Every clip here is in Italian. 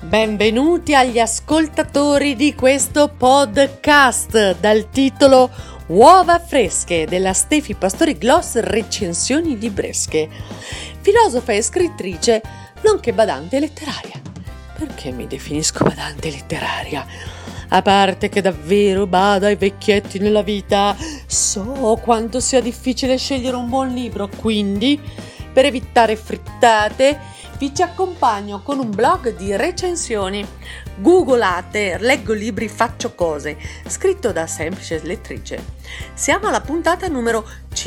Benvenuti agli ascoltatori di questo podcast dal titolo Uova fresche della Stefi Pastori Gloss recensioni libresche, filosofa e scrittrice nonché badante letteraria. Perché mi definisco badante letteraria? A parte che davvero bada ai vecchietti nella vita, so quanto sia difficile scegliere un buon libro, quindi per evitare frittate vi ci accompagno con un blog di recensioni. Googolate, leggo libri, faccio cose, scritto da semplice lettrice. Siamo alla puntata numero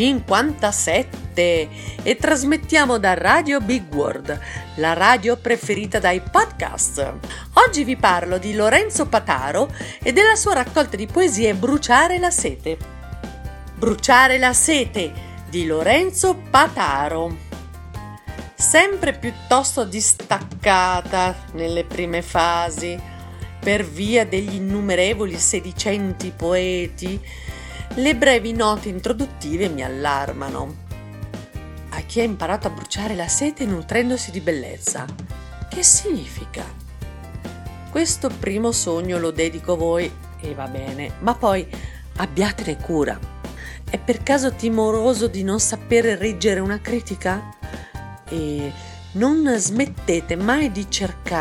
57 e trasmettiamo da Radio Big World, la radio preferita dai podcast. Oggi vi parlo di Lorenzo Pataro e della sua raccolta di poesie Bruciare la sete. Bruciare la sete di Lorenzo Pataro. Sempre piuttosto distaccata nelle prime fasi, per via degli innumerevoli sedicenti poeti, le brevi note introduttive mi allarmano. A chi ha imparato a bruciare la sete nutrendosi di bellezza? Che significa? Questo primo sogno lo dedico a voi e va bene, ma poi abbiatene cura. È per caso timoroso di non sapere reggere una critica? E non smettete mai di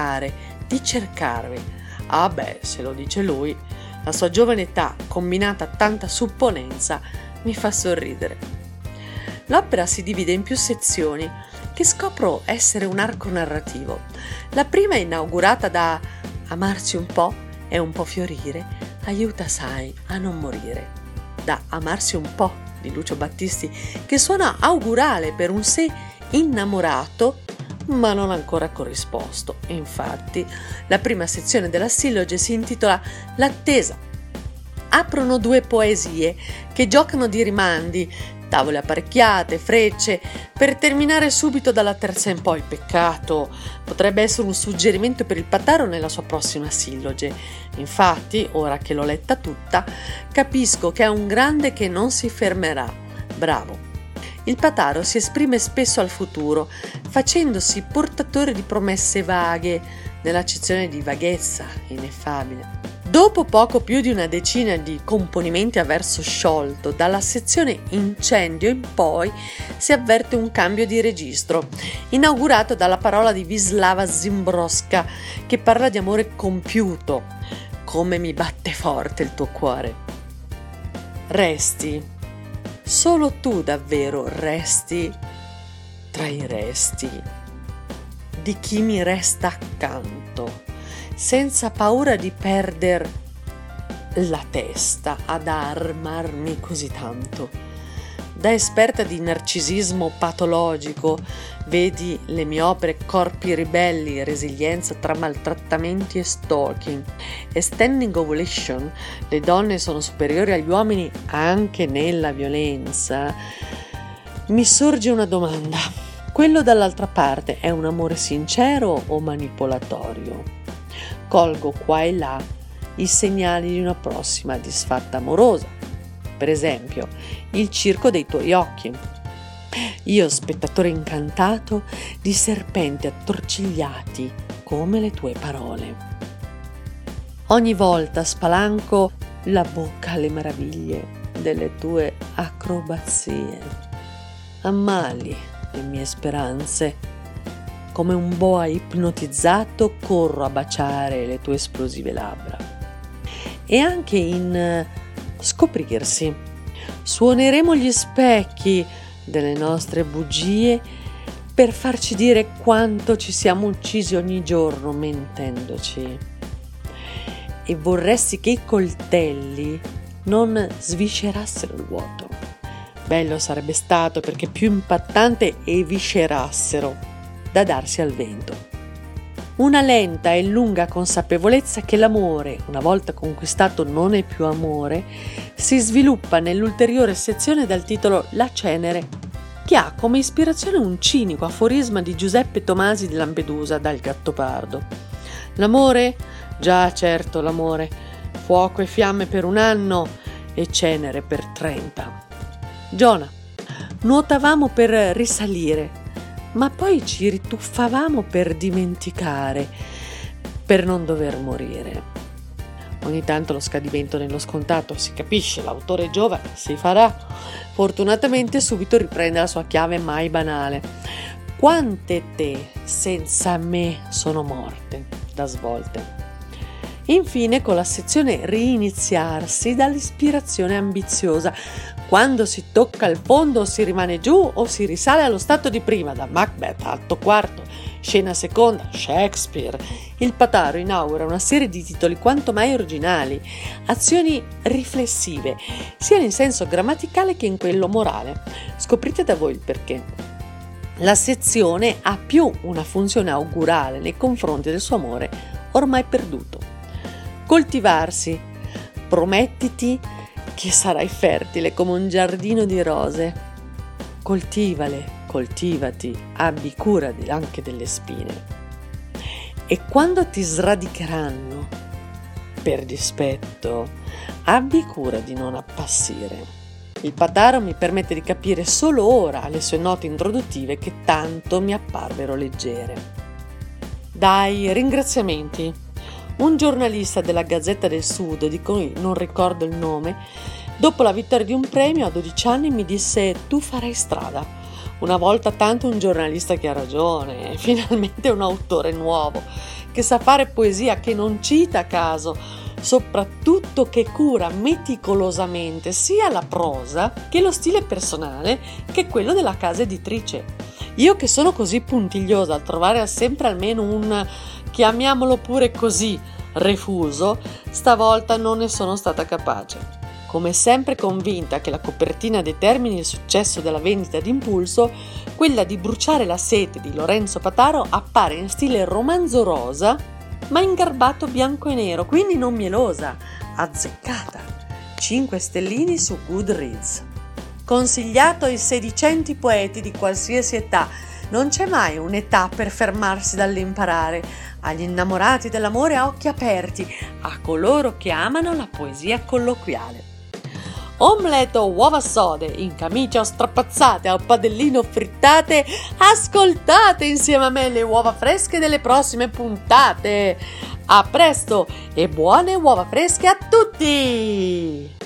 cercarvi. Ah beh, se lo dice lui, la sua giovane età combinata a tanta supponenza mi fa sorridere. L'opera si divide in più sezioni che scopro essere un arco narrativo. La prima è inaugurata da Amarsi un po' e un po' fiorire, aiuta sai a non morire. Da Amarsi un po' di Lucio Battisti, che suona augurale per un sé innamorato ma non ancora corrisposto. Infatti la prima sezione della silloge si intitola L'attesa. Aprono due poesie che giocano di rimandi, tavole apparecchiate, frecce, per terminare subito dalla terza in poi. Peccato, potrebbe essere un suggerimento per il Pataro nella sua prossima silloge. Infatti, ora che l'ho letta tutta, capisco che è un grande che non si fermerà. Bravo. Il Pataro si esprime spesso al futuro, facendosi portatore di promesse vaghe, nell'accezione di vaghezza ineffabile. Dopo poco più di una decina di componimenti a verso sciolto, dalla sezione Incendio in poi si avverte un cambio di registro, inaugurato dalla parola di Wisława Szymborska, che parla di amore compiuto. Come mi batte forte il tuo cuore. Resti. Solo tu davvero resti tra i resti di chi mi resta accanto, senza paura di perder la testa ad armarmi così tanto. Da esperta di narcisismo patologico, vedi le mie opere Corpi ribelli, resilienza tra maltrattamenti e stalking e Standing Ovulation, le donne sono superiori agli uomini anche nella violenza. Mi sorge una domanda: quello dall'altra parte è un amore sincero o manipolatorio? Colgo qua e là i segnali di una prossima disfatta amorosa. Per esempio, il circo dei tuoi occhi. Io, spettatore incantato di serpenti attorcigliati come le tue parole. Ogni volta spalanco la bocca alle meraviglie delle tue acrobazie. Ammali le mie speranze. Come un boa ipnotizzato corro a baciare le tue esplosive labbra. E anche in Scoprirsi. Suoneremo gli specchi delle nostre bugie per farci dire quanto ci siamo uccisi ogni giorno mentendoci. E vorresti che i coltelli non sviscerassero il vuoto. Bello sarebbe stato, perché più impattante eviscerassero da darsi al vento. Una lenta e lunga consapevolezza che l'amore, una volta conquistato, non è più amore, si sviluppa nell'ulteriore sezione dal titolo La cenere, che ha come ispirazione un cinico aforisma di Giuseppe Tomasi di Lampedusa dal Gattopardo. L'amore? Già, certo, l'amore. Fuoco e fiamme per 1 anno e cenere per 30. Giona, nuotavamo per risalire, ma poi ci rituffavamo per dimenticare, per non dover morire. Ogni tanto lo scadimento nello scontato, si capisce, l'autore è giovane, si farà. Fortunatamente subito riprende la sua chiave mai banale. Quante te senza me sono morte, da svolte. Infine, con la sezione Riniziarsi, dall'ispirazione ambiziosa. Quando si tocca il fondo si rimane giù o si risale allo stato di prima, da Macbeth, atto quarto, scena seconda, Shakespeare. Il Pataro inaugura una serie di titoli quanto mai originali, azioni riflessive, sia in senso grammaticale che in quello morale. Scoprite da voi il perché. La sezione ha più una funzione augurale nei confronti del suo amore ormai perduto. Coltivarsi, promettiti che sarai fertile come un giardino di rose. Coltivale, coltivati, abbi cura anche delle spine. E quando ti sradicheranno per dispetto, abbi cura di non appassire. Il Pataro mi permette di capire solo ora le sue note introduttive che tanto mi apparvero leggere. Dai ringraziamenti. Un giornalista della Gazzetta del Sud, di cui non ricordo il nome, dopo la vittoria di un premio a 12 anni mi disse: tu farai strada. Una volta tanto un giornalista che ha ragione, finalmente un autore nuovo, che sa fare poesia, che non cita a caso, soprattutto che cura meticolosamente sia la prosa che lo stile personale che quello della casa editrice. Io che sono così puntigliosa al trovare sempre almeno un, chiamiamolo pure così, refuso, stavolta non ne sono stata capace. Come sempre convinta che la copertina determini il successo della vendita d'impulso, quella di Bruciare la sete di Lorenzo Pataro appare in stile romanzo rosa, ma in garbato bianco e nero, quindi non mielosa, azzeccata. 5 stellini su Goodreads. Consigliato ai sedicenti poeti di qualsiasi età. Non c'è mai un'età per fermarsi dall'imparare. Agli innamorati dell'amore a occhi aperti, a coloro che amano la poesia colloquiale. Omelette o uova sode, in camicia o strapazzate, a padellino frittate, ascoltate insieme a me le uova fresche delle prossime puntate. A presto e buone uova fresche a tutti!